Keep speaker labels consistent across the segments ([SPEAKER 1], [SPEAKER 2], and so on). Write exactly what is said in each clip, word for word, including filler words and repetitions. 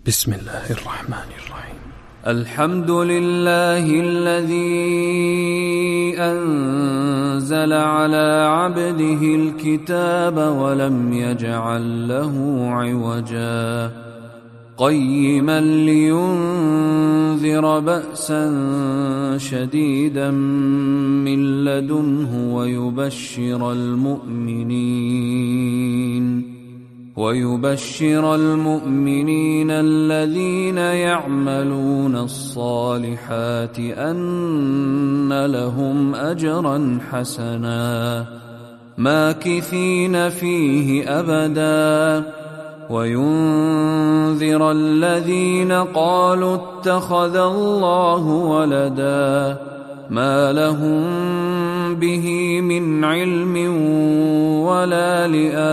[SPEAKER 1] بسم الله الرحمن الرحيم.
[SPEAKER 2] الحمد لله الذي أنزل على عبده الكتاب ولم يجعل له عوجا قيما لينذر بأسا شديدا من لدنه ويبشر المؤمنين ويبشر المؤمنين الذين يعملون الصالحات أن لهم أجرا حسنا ماكثين فيه أبدا وينذر الذين قالوا اتخذ الله ولدا ما لهم به من علم ولا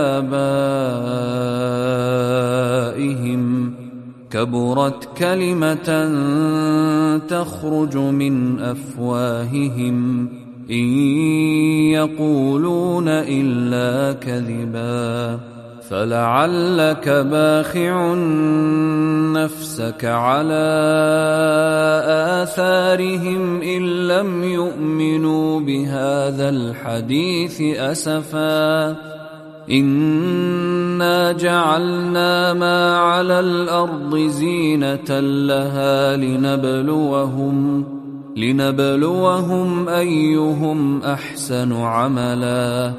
[SPEAKER 2] لآبائهم كبرت كلمة تخرج من أفواههم إن يقولون إلا كذبا فلعلك باخع نفسك على آثارهم إن لم يؤمنوا بهذا الحديث أسفا إنا جعلنا ما على الأرض زينة لها لنبلوهم لنبلوهم أيهم أحسن عملا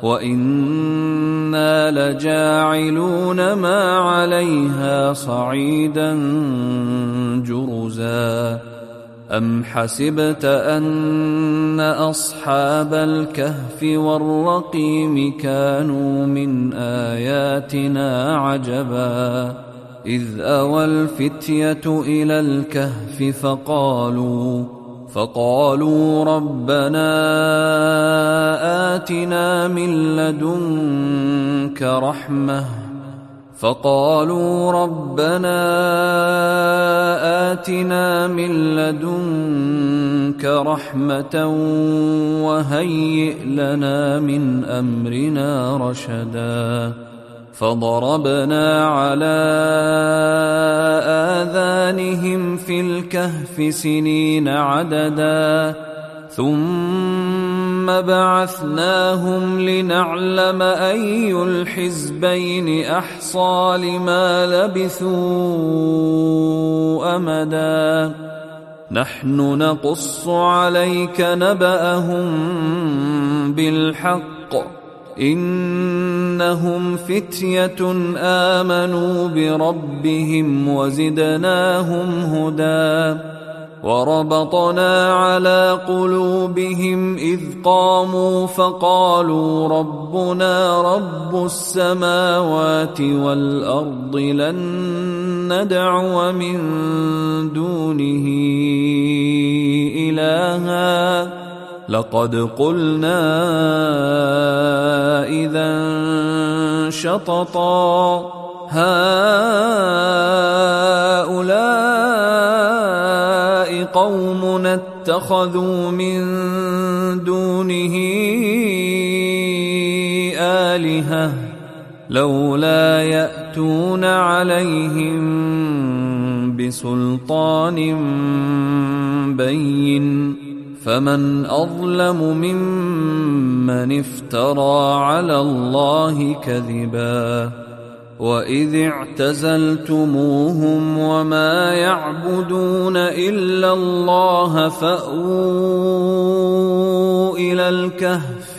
[SPEAKER 2] وإنا لجاعلون ما عليها صعيدا جرزا أم حسبت أن أصحاب الكهف والرقيم كانوا من آياتنا عجبا إذ أوى الفتية إلى الكهف فقالوا فقالوا ربنا آتنا من لدنك رحمة فقالوا ربنا آتنا من لدنك رحمة وهيئ لنا من أمرنا رشدا فضربنا على آذانهم في الكهف سنين عددا ثم بعثناهم لنعلم أي الحزبين أحصى لما لبثوا أمدا نحن نقص عليك نبأهم بالحق إنهم فتية آمنوا بربهم وزدناهم هدى وربطنا على قلوبهم إذ قاموا فقالوا ربنا رب السماوات والأرض لن ندعو من دونه إلها لقد قلنا إذا شططا هؤلاء قومنا اتخذوا من دونه آلهة لولا يأتون عليهم بسلطان بين فمن أظلم ممن افترى على الله كذبا وإذ اعتزلتموهم وما يعبدون إلا الله فأووا إلى الكهف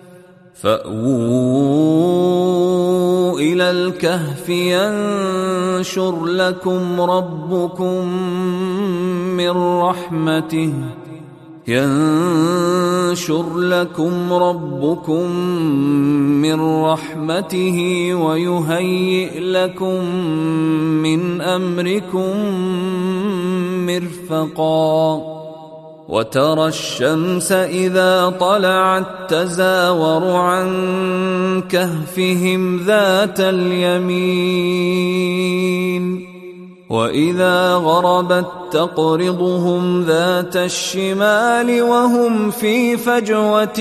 [SPEAKER 2] فأووا إلى الكهف ينشر لكم ربكم من رحمته ينشر لكم ربكم من رحمته ويهيئ لكم من أمركم مرفقا وترى الشمس إذا طلعت تزاور عن كهفهم ذات اليمين وإذا غربت تقرضهم ذات الشمال وهم في فجوة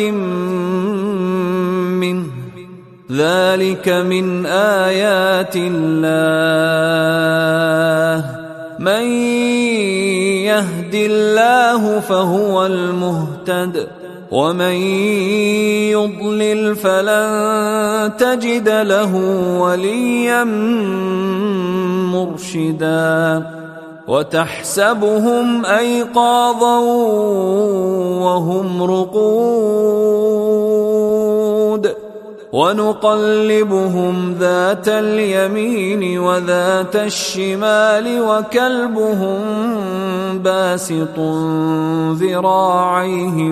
[SPEAKER 2] منه ذلك من آيات الله من يهد الله فهو المهتد ومن يضلل فلن تجد له وليا مرشدا وتحسبهم أيقاظا وهم رقود ونقلبهم ذات اليمين وذات الشمال وكلبهم باسط ذراعيه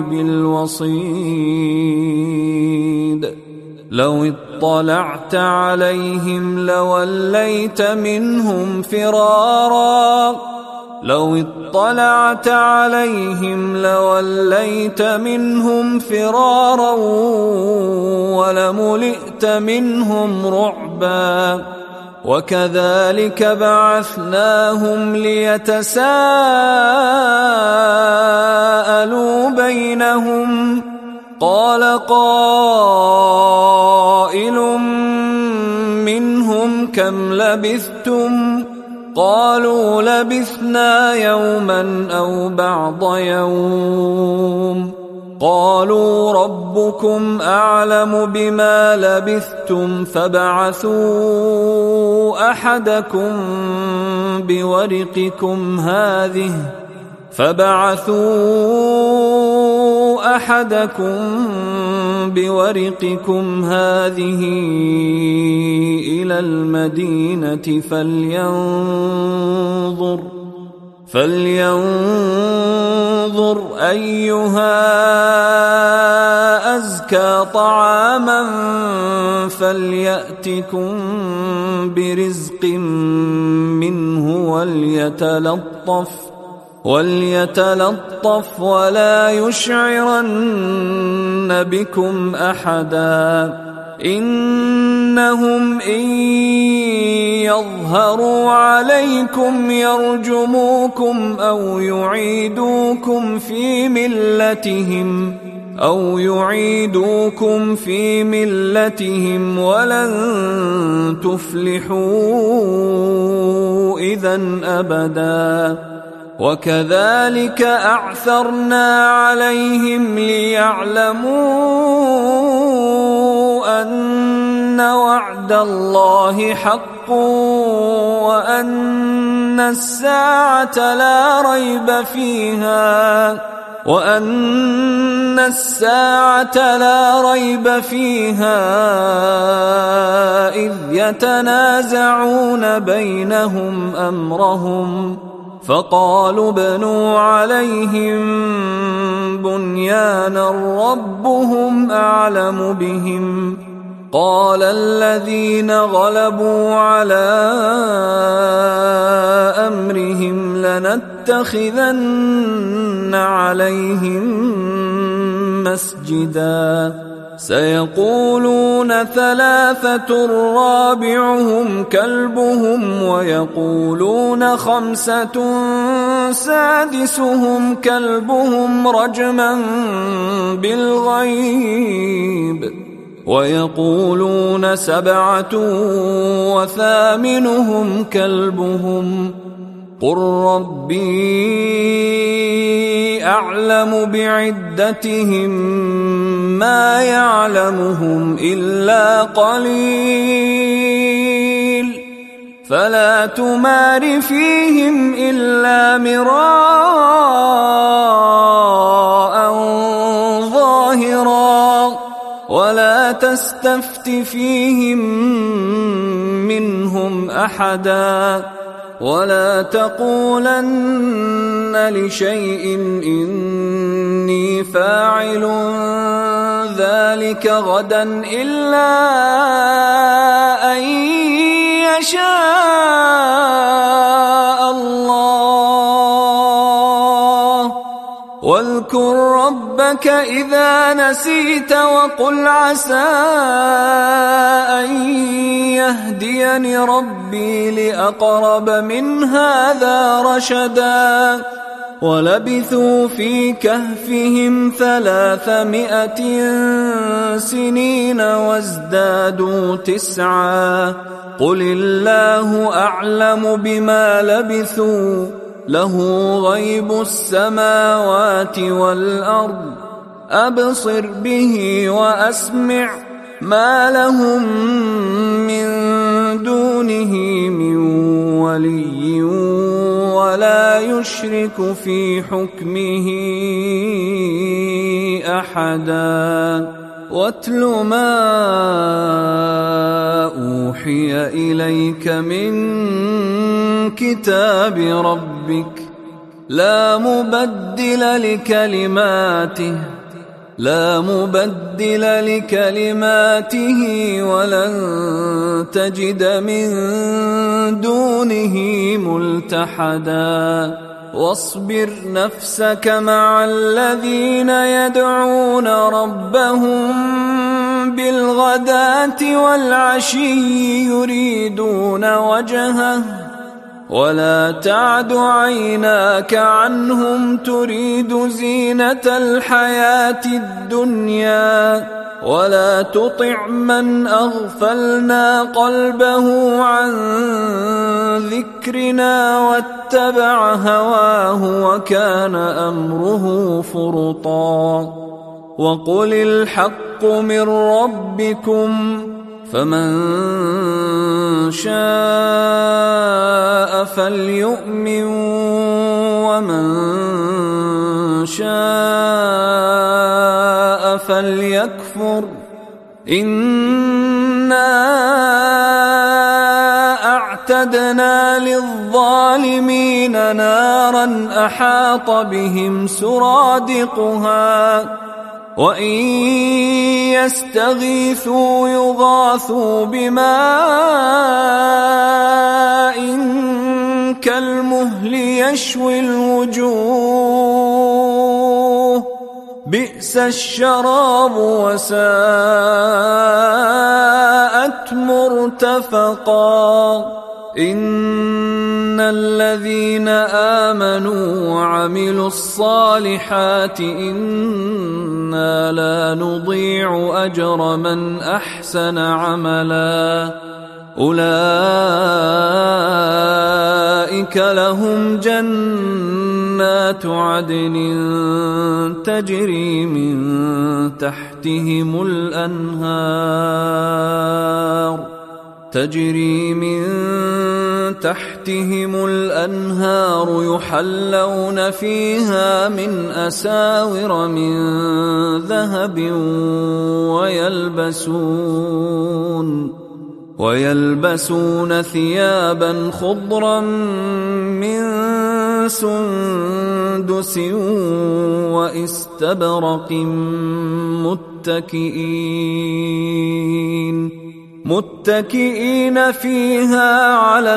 [SPEAKER 2] بالوصيد لو اطلعت عليهم لوليت منهم فرارا لو اطلعت عليهم لوليت منهم فرارا ولملئت منهم رعبا وكذلك بعثناهم ليتساءلوا بينهم قال قائل منهم كم لبثتم قالوا لبثنا يوما أو بعض يوم قالوا ربكم أعلم بما لبثتم فابعثوا أحدكم بورقكم هذه فابعثوا أحدكم بورقكم هذه إلى المدينة فلينظر فلينظر أيها أزكى طعاما فليأتكم برزق منه وليتلطف وليتلطف ولا يشعرن بكم أحدا إنهم إن يظهروا عليكم يرجموكم أو يعيدوكم في ملتهم أو يعيدوكم في ملتهم ولن تفلحوا إذن أبدا وكذلك أعثرنا عليهم ليعلموا أن وعد الله حق وأن الساعة لا ريب فيها وأن الساعة لا ريب فيها إذ يتنازعون بينهم أمرهم فقالوا ابنوا عليهم بنيانا ربهم أعلم بهم قال الذين غلبوا على أمرهم لنتخذن عليهم مسجدا سيقولون ثلاثة رابعهم كلبهم ويقولون خمسة سادسهم كلبهم رجما بالغيب ويقولون سبعة وثامنهم كلبهم قل ربي أعلم بعدتهم ما يعلمهم إلا قليل فلا تمار فيهم إلا مراء ظاهرا ولا تستفت فيهم منهم أحدا ولا تقولن لشيء إني فاعل ذلك غدا إلا أن يشاء الله واذكر ربك إذا نسيت وقل عسى أن يهديني ربي لأقرب من هذا رشدا ولبثوا في كهفهم ثلاثمائة سنين وازدادوا تسعا قل الله أعلم بما لبثوا له غيب السماوات والأرض أبصر به وأسمع ما لهم من دونه من ولي ولا يشرك في حكمه أحدا واتل ما أوحي إليك من كتاب ربك لا مبدل لكلماته لا مبدل لكلماته ولن تجد من دونه ملتحدا واصبر نفسك مع الذين يدعون ربهم بالغداة والعشي يريدون وجهه ولا تعد عيناك عنهم تريد زينة الحياة الدنيا ولا تطع من أغفلنا قلبه عن ذكرنا واتبع هواه وكان أمره فرطا وقل الحق من ربكم فمن شاء فليؤمن ومن شاء فليكفر إنا أعتدنا للظالمين نارا أحاط بهم سرادقها وإن يستغيثوا يغاثوا بماء كالمهل يشوي الوجوه بئس الشراب وساءت مرتفقا إن الذين آمنوا وعملوا الصالحات إنا لا نضيع أجر من أحسن عملا أولئك لهم جنات عدن تجري من تحتهم الأنهار تجري من تحتهم الأنهار يحلون فيها من أساور من ذهب ويلبسون ويلبسون ثيابا خضرا من سندس واستبرق متكئين متكئين فيها على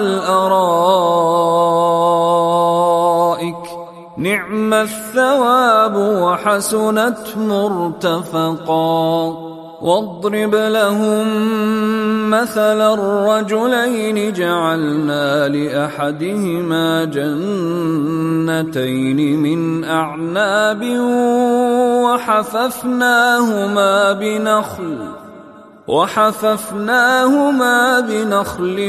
[SPEAKER 2] الأرائك نعم الثواب وحسنت مرتفقا واضرب لهم مثل الرجلين جعلنا لأحدهما جنتين من أعناب وحففناهما بنخل وحففناهما بنخل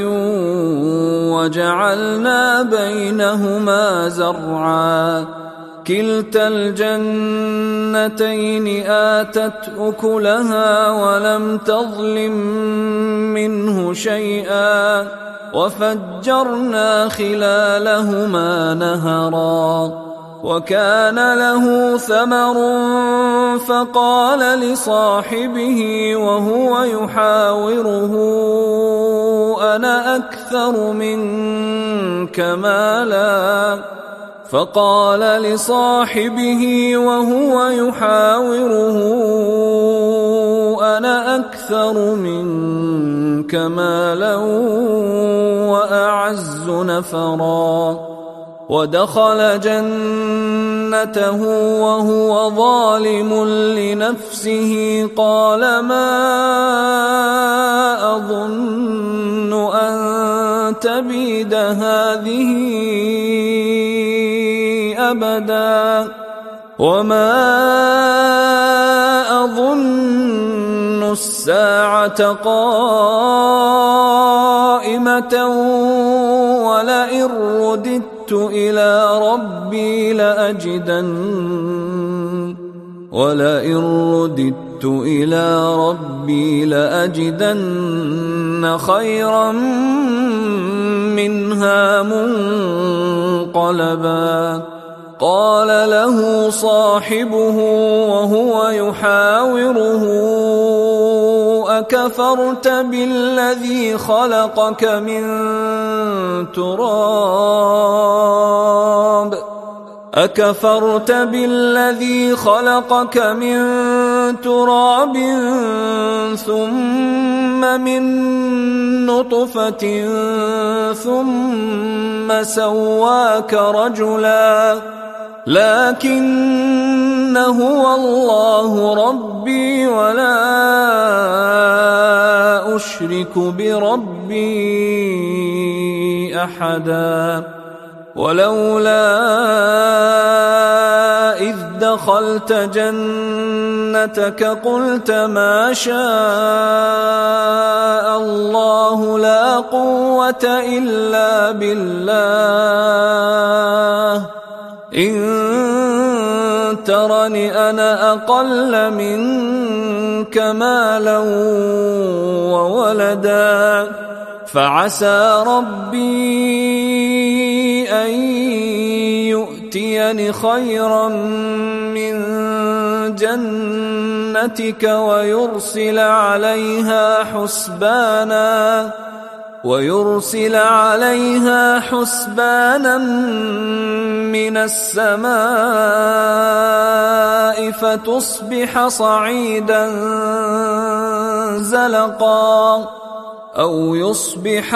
[SPEAKER 2] وجعلنا بينهما زرعا كلتا الجنتين آتت أكلها ولم تظلم منه شيئا وفجرنا خلالهما نهرا وكان له ثمر فقال لصاحبه وهو يحاوره أنا أكثر منك مالا فقال لصاحبه وهو يحاوره أنا أكثر منك مالا وأعز نفرا ودخل جنته وهو ظالم لنفسه قال ما أظن أن تبيد هذه أبدا وما أظن الساعة قائمة رحمة ولئن رددت إلى ربي لأجدن ولئن رددت إلى ربي لأجدن خيرا منها منقلبا. قال له صاحبه وهو يحاوره أكفرت بالذي خلقك من تراب أكفرت بالذي خلقك من تراب ثم من نطفة ثم سواك رجلا لكن هو الله ربي ولا أشرك بربي أحدا. ولولا إذ دخلت جنتك قلت ما شاء الله لا قوة إلا بالله إن ترني أنا أقل منك مالا وولدا فعسى ربي أن يؤتيني خيرا من جنتك ويرسل عليها حسبانا ويرسل عليها حسبانا من السماء فتصبح صعيدا زلقا أو يصبح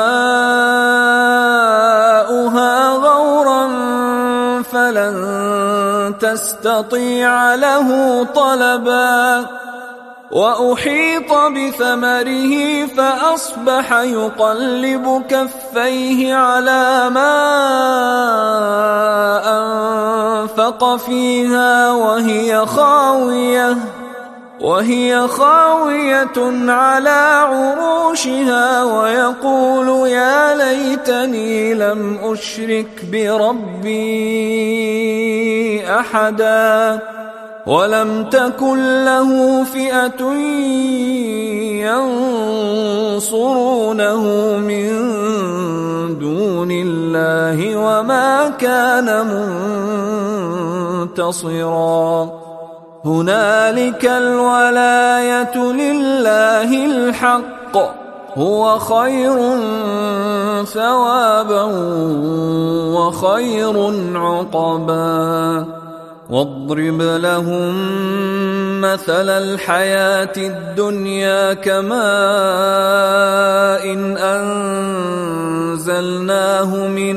[SPEAKER 2] ماؤها غورا فلن تستطيع له طلبا. وأحيط بثمره فأصبح يقلب كفيه على ما أنفق فيها وهي خاوية وهي خاوية على عروشها ويقول يا ليتني لم أشرك بربي أحدا ولم تكن له فئة ينصرونه من دون الله وما كان منتصرا. هنالك الولاية لله الحق هو خير ثوابا وخير عقبا. واضرب لهم مثل الحياة الدنيا كماء إن أنزلناه من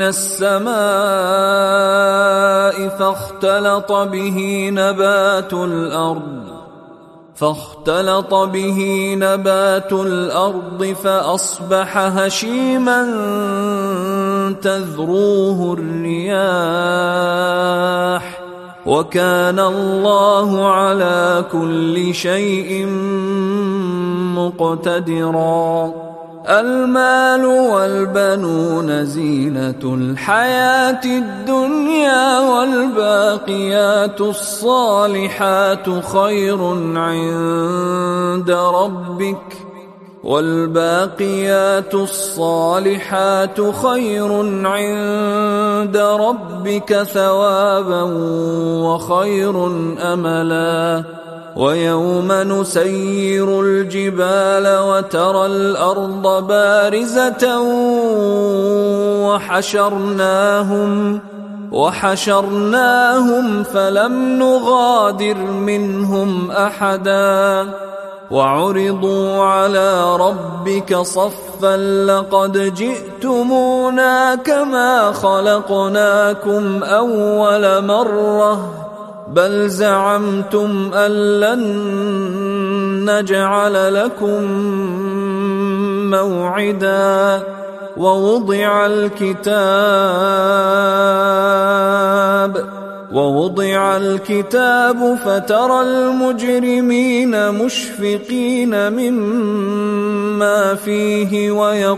[SPEAKER 2] السماء فاختلط به نبات الأرض فاختلط به نبات الأرض فأصبح هشيما تذروه الرياح وكان الله على كل شيء مقتدرا. المال والبنون زينة الحياة الدنيا والباقيات الصالحات خير عند ربك والباقيات الصالحات خير عند ربك ثوابا وخير أملا. ويوم نسير الجبال وترى الأرض بارزة وحشرناهم وحشرناهم فلم نغادر منهم أحدا وعرضوا على ربك صفا لقد جئتمونا كما خلقناكم أول مرة بل زعمتم أن لن نجعل لكم موعدا. ووضع الكتاب ووضع الكتاب فترى المجرمين مشفقين مما فيه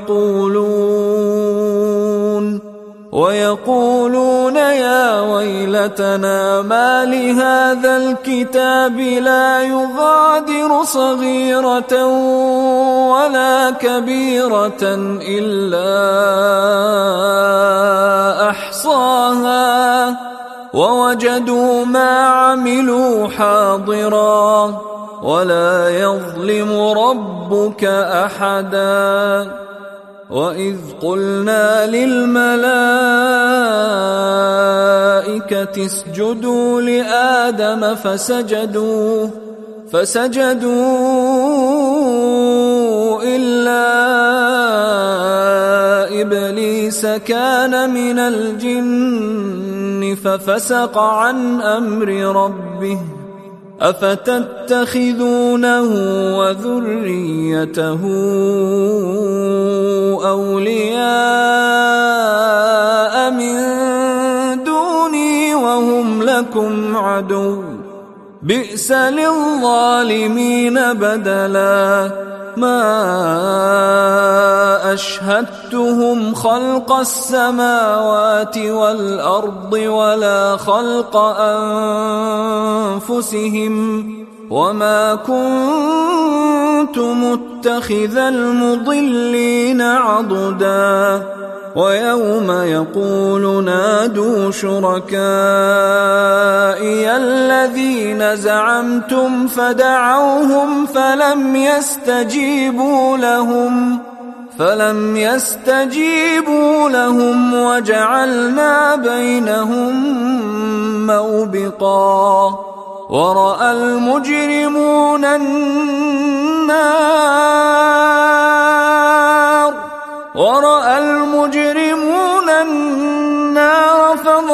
[SPEAKER 2] ويقولون ويقولون يا ويلتنا ما لهذا الكتاب لا يغادر صغيرة ولا كبيرة إلا أحصاها ووجدوا ما عملوا حاضرا ولا يظلم ربك أحدا. وإذ قلنا للملائكة اسجدوا لآدم فسجدوا فسجدوا إلا إبليس كان من الجن ففسق عن أمر ربه أفتتخذونه وذريته أولياء من دوني وهم لكم عدو بئس للظالمين بدلا. ما أشهدتهم خلق السماوات والأرض ولا خلق أنفسهم وما كنت متخذ المضلين عضدا. ويوم يقول نادوا شركائي الذين زعمتم فدعوهم فلم يستجيبوا لهم فلم يستجيبوا لهم وجعلنا بينهم موبقا. ورأى المجرمون النار ورأى المجرمون النار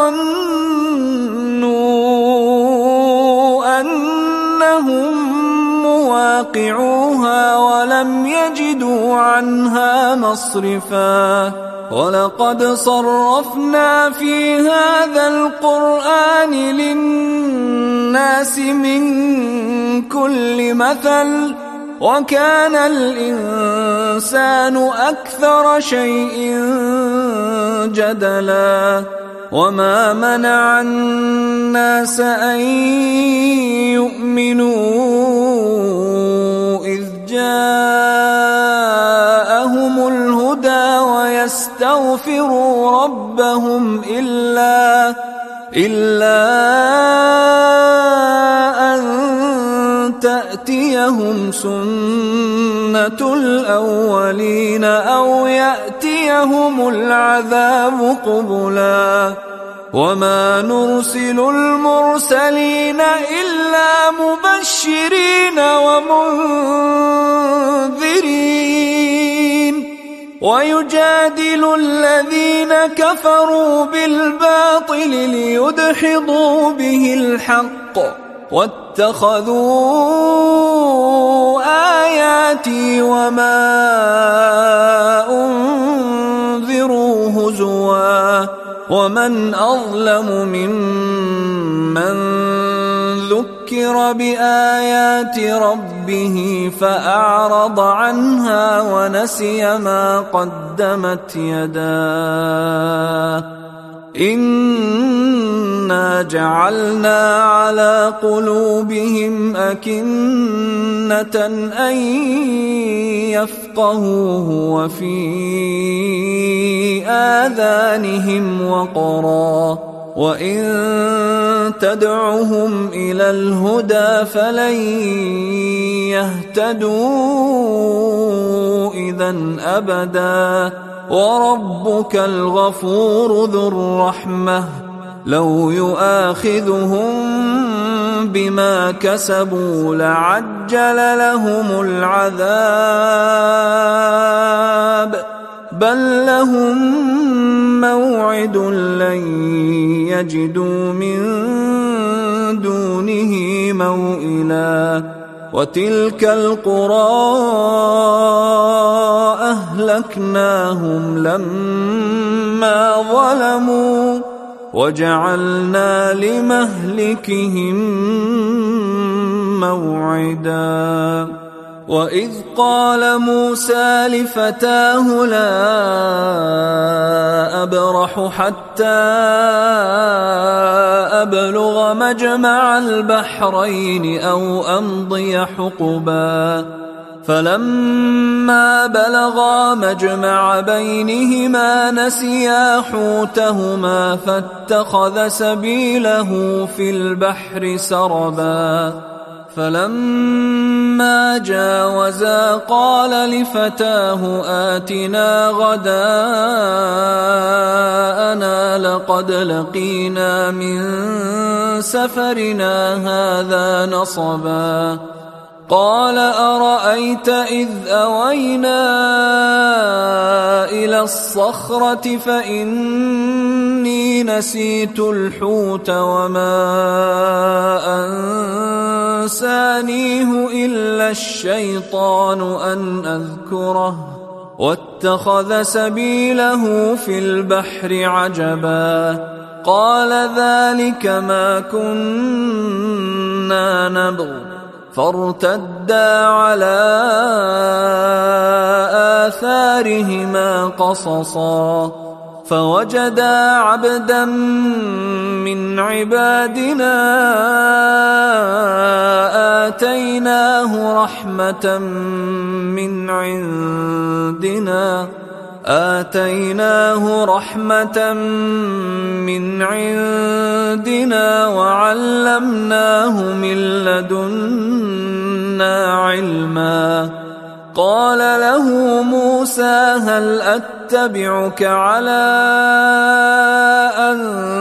[SPEAKER 2] فظنوا أنهم مواقعوها ولم يجدوا عنها مصرفا. ولقد صرفنا في هذا القرآن للناس من كل مثل وكان الإنسان أكثر شيء جدلا. وما منع الناس أن يؤمنوا إذ جاءهم الهدى ويستغفروا ربهم إلا إلا أن تأتيهم سنة الأولين أو يأتيهم العذاب قبلا. وما نرسل المرسلين إلا مبشرين ومنذرين ويجادل الذين كفروا بالباطل ليدحضوا به الحق واتخذوا آياتي وما أنذروا هزوا. ومن أظلم ممن ذكر بآيات ربه فأعرض عنها ونسي ما قدمت يداه. إنا جعلنا على قلوبهم أكنة أن يفقهوه وفي آذانهم وقرا وإن تدعهم إلى الهدى فلن يهتدوا إذن أبدا. وربك الغفور ذو الرحمة لو يؤاخذهم بما كسبوا لعجل لهم العذاب بل لهم موعد لن يجدوا من دونه موئلا. وتلك القرى أهلكناهم لما ظلموا وجعلنا لمهلكهم موعدا وإذ قال موسى لفتاه لا أبرح حتى أبلغ مجمع البحرين أو أمضي حقبا فلما بلغا مجمع بينهما نسيا حوتهما فاتخذ سبيله في البحر سربا فلما جاوزا قال لفتاه آتنا غداءنا لقد لقينا من سفرنا هذا نصبا قال أرأيت إذ أوينا إلى الصخرة فإني نسيت الحوت وما أنسانيه إلا الشيطان أن أذكره واتخذ سبيله في البحر عجبا قال ذلك ما كنا نبغ فارتدا على آثارهما قصصا فوجدا عبدا من عبادنا آتيناه رحمة من عندنا آتيناه رحمة من عندنا وعلمناه من لدنا علما قال له موسى هل أتبعك على أن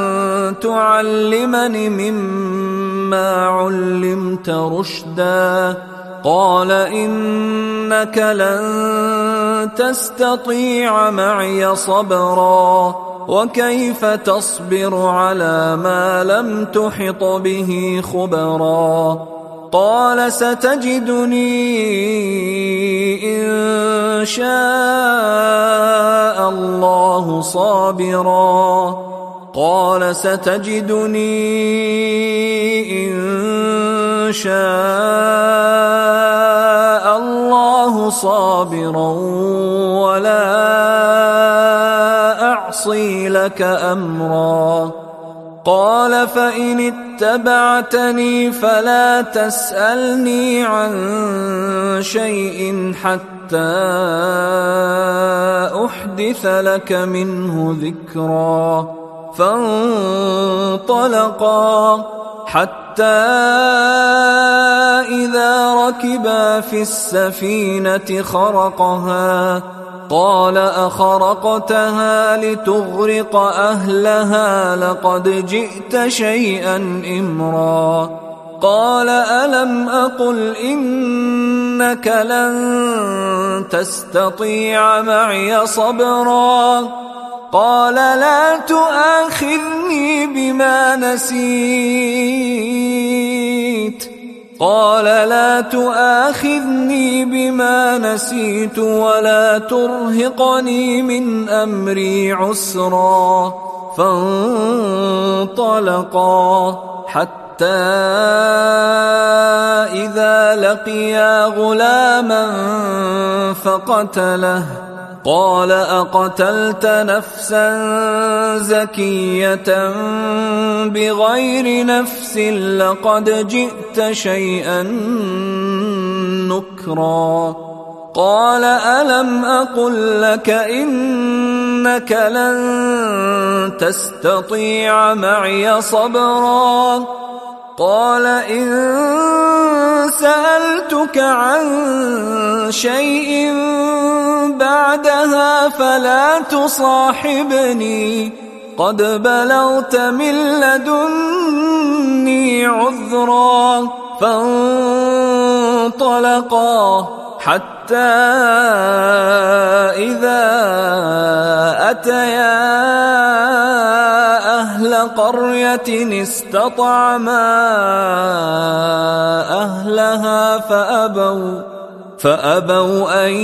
[SPEAKER 2] تعلمني مما علمت رشدا قال إنك لن تستطيع معي صبرا وكيف تصبر على ما لم تحط به خبرا قال ستجدني إن شاء الله صابرا قال ستجدني إن شاء الله صابرا ولا أعصي لك أمرا قال فإن اتبعتني فلا تسألني عن شيء حتى أحدث لك منه ذكرا فانطلقا حتى إذا ركبا في السفينة خرقها قال أخرقتها لتغرق أهلها لقد جئت شيئا إمرا قال ألم أقل إنك لن تستطيع معي صبرا قال لا تؤاخذني بما نسيت قال لا تؤاخذني بما نسيت ولا ترهقني من أمري عسرا فانطلقا حتى إذا لقيا غلاما فقتله قال أقتلت نفسا زكية بغير نفس لقد جئت شيئا نكرا قال ألم أقل لك إنك لن تستطيع معي صبرا قال إن سألتك عن شيء بعدها فلا تصاحبني قد بلغت من لدني عذرا فانطلقا حتى إذا أتيا أهل قرية استطعما أهلها فأبوا فأبوا أن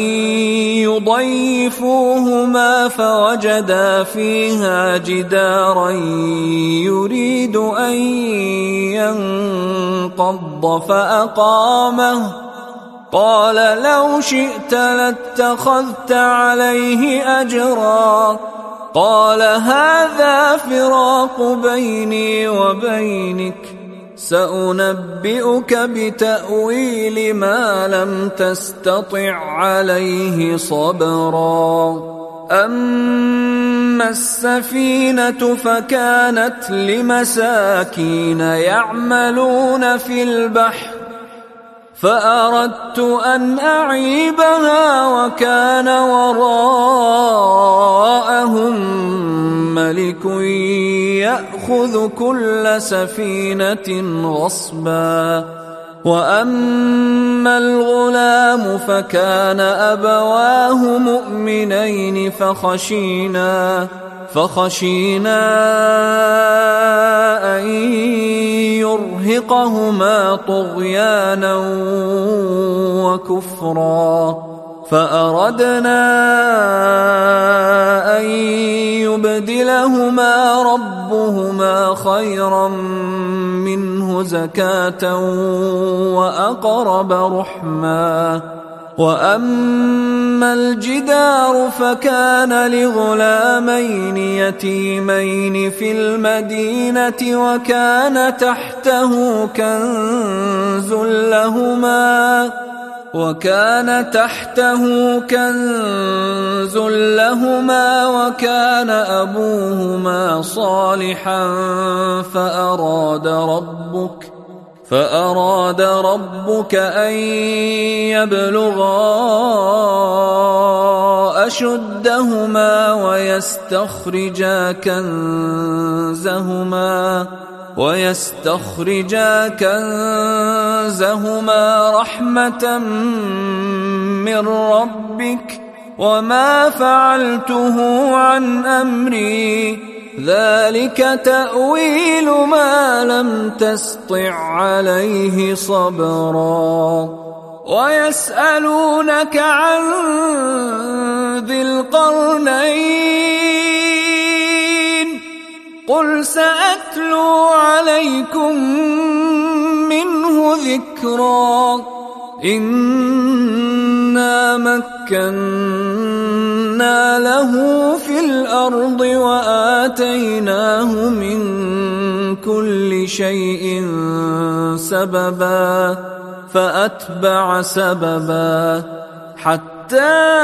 [SPEAKER 2] يضيفوهما فوجدا فيها جدارا يريد أن ينقض فأقامه قال لو شئت لاتخذت عليه أجرا قال هذا فراق بيني وبينك سأنبئك بتأويل ما لم تستطع عليه صبرا أما السفينة فكانت لمساكين يعملون في البحر فأردت أن أعيبها وكان وراءهم ملك يأخذ كل سفينة غصبا وأما الغلام فكان أبواه مؤمنين فخشينا فخشينا أن يرهقهما طغيانا وكفرا فأردنا أن يبدلهما ربهما خيرا منه زكاة وأقرب رحما وأما الجدار فكان لغلامين يتيمين في المدينة وكان تحته كنز لهما وكان تحته كنز لهما وكان أبوهما صالحا فأراد ربك فأراد ربك أن يبلغا أشدهما ويستخرجا كنزهما ويستخرجا كنزهما رحمة من ربك وما فعلته عن أمري ذلك تأويل ما لم تسطع عليه صبرا ويسألونك عن ذي القرنين قل سأتلو عليكم منه ذكرا إنا مكنا له في الأرض وآتيناه من كل شيء سببا فأتبع سببا حتى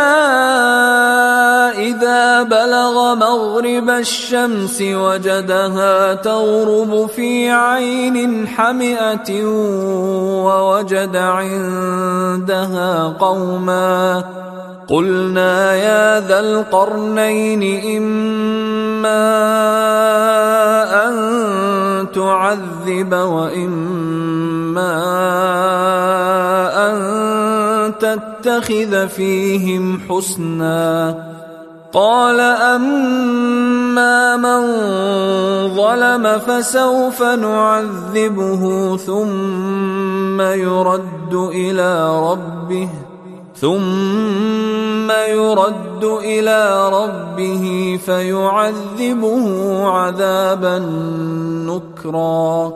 [SPEAKER 2] إذا بلغ مغرب الشمس وجدها تغرب في عين حمئة ووجد عندها قوما قلنا يا ذا القرنين إما أن تعذب وإما أن تتخذ فيهم حسنا قال أما من ظلم فسوف نعذبه ثم يرد إلى ربه ثم يرد إلى ربه فيعذبه عذابا نكرا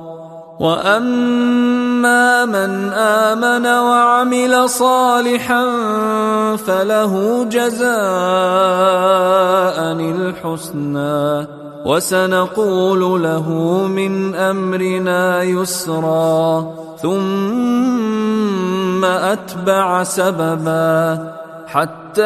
[SPEAKER 2] وأما من آمن وعمل صالحا فله جزاء الحسنى وسنقول له من أمرنا يسرا ثم أتبع سببا حتى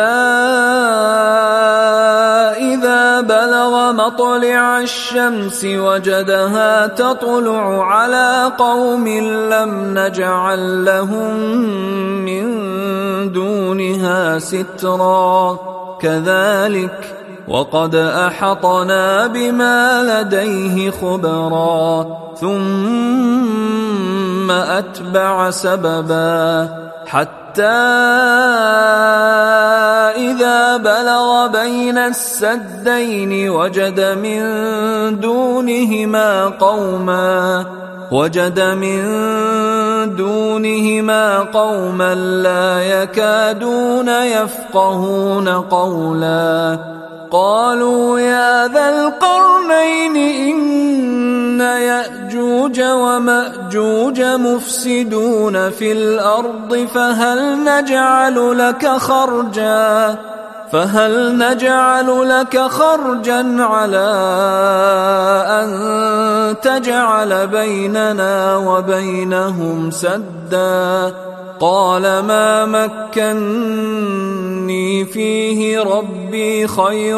[SPEAKER 2] إذا بلغ مطلع الشمس وجدها تطلع على قوم لم نجعل لهم من دونها سترا كذلك وقد أحطنا بما لديه خبرا ثم أتبع سببا حتى إذا بلغ بين السدين وجد من دونهما قوما وجد من دونهما قوما لا يكادون يفقهون قولا قالوا يا ذا القرنين إن يأجوج ومأجوج مفسدون في الأرض فهل نجعل لك خرجا فهل نجعل لك خرجا على أن تجعل بيننا وبينهم سدا قال ما مكني فيه ربي خير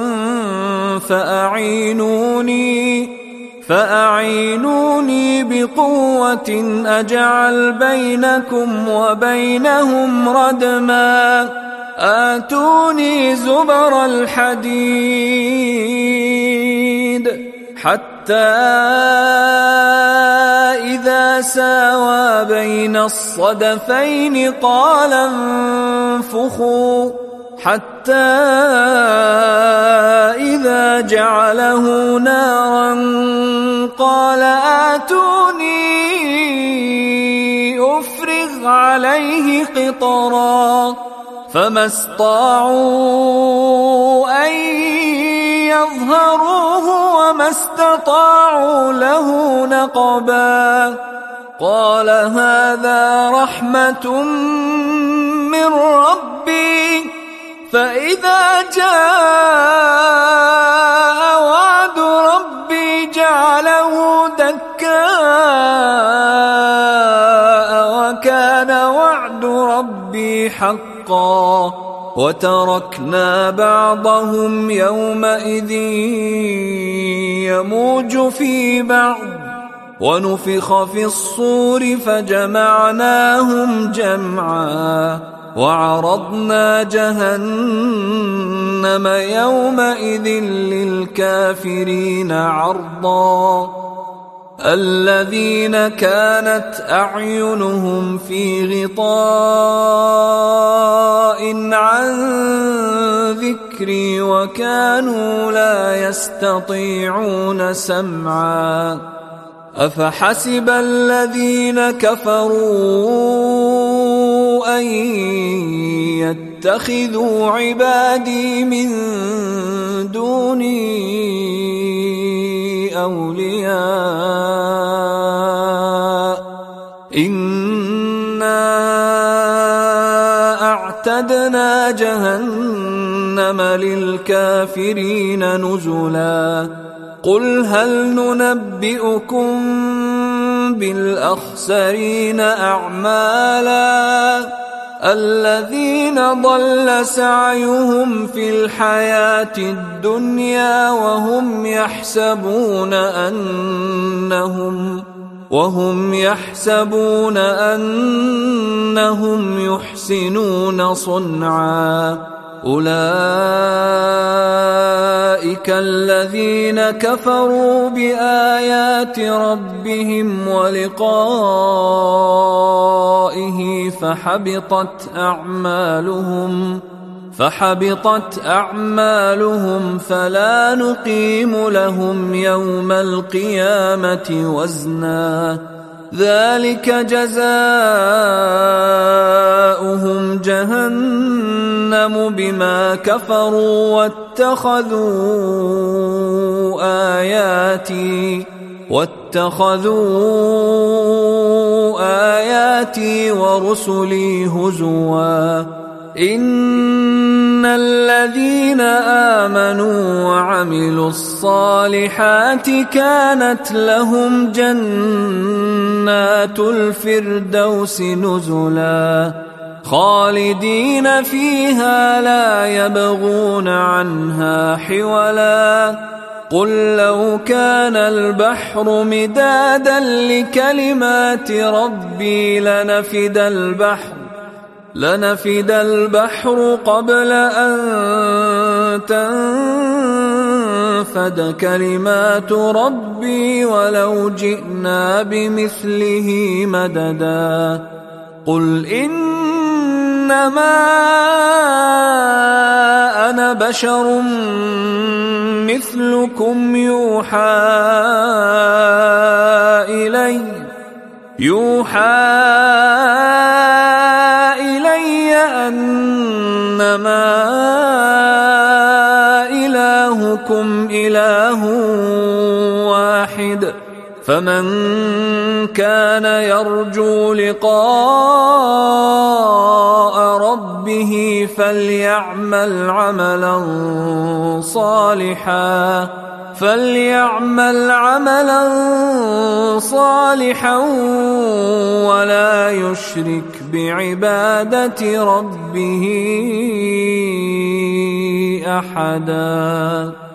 [SPEAKER 2] فأعينوني فأعينوني بقوة أجعل بينكم وبينهم ردما آتوني زبر الحديد حتى إذا ساوى بين الصدفين قال انفخوا حتى إذا جعله نارا قال آتوني أفرغ عليه قطرا فما استطاعوا أن يظهروه وما استطاعوا له نقبا قال هذا رحمة من ربي فإذا جاء وعد ربي جعله دكاء وكان وعد ربي حقا وتركنا بعضهم يومئذ يموج في بعض ونفخ في الصور فجمعناهم جمعا وعرضنا جهنم يومئذ للكافرين عرضا الذين كانت أعينهم في غطاء عن ذكري وكانوا لا يستطيعون سمعا أفحسب الذين كفروا أن يتخذوا عبادي من دوني أولياء إنا أعتدنا جهنم للكافرين نزلا قل هل ننبئكم بالأخسرين أعمالا الذين ضل سعيهم في الحياة الدنيا وهم يحسبون أنهم وهم يحسبون أنهم يحسنون صنعا أولئك الذين كفروا بآيات ربهم ولقائه فحبطت أعمالهم فحبطت أعمالهم فلا نقيم لهم يوم القيامة وزنا ذلك جزاؤهم جهنم بما كفروا واتخذوا آياتي واتخذوا آياتي ورسلي هزوا إن الذين آمنوا وعملوا الصالحات كانت لهم جنات الفردوس نزلا خالدين فيها لا يبغون عنها حولا قل لو كان البحر مدادا لكلمات ربي لنفد البحر لنفد البحر قبل أن تنفد كلمات ربي ولو جئنا بمثله مددا قل إنما أنا بشر مثلكم يوحى إلي يوحى إلي أنما إلهكم إله واحد فمن كان يرجو لقاء ربه فليعمل عملا صالحا فليعمل عملا صالحا ولا يشرك بعبادة ربه أحدا.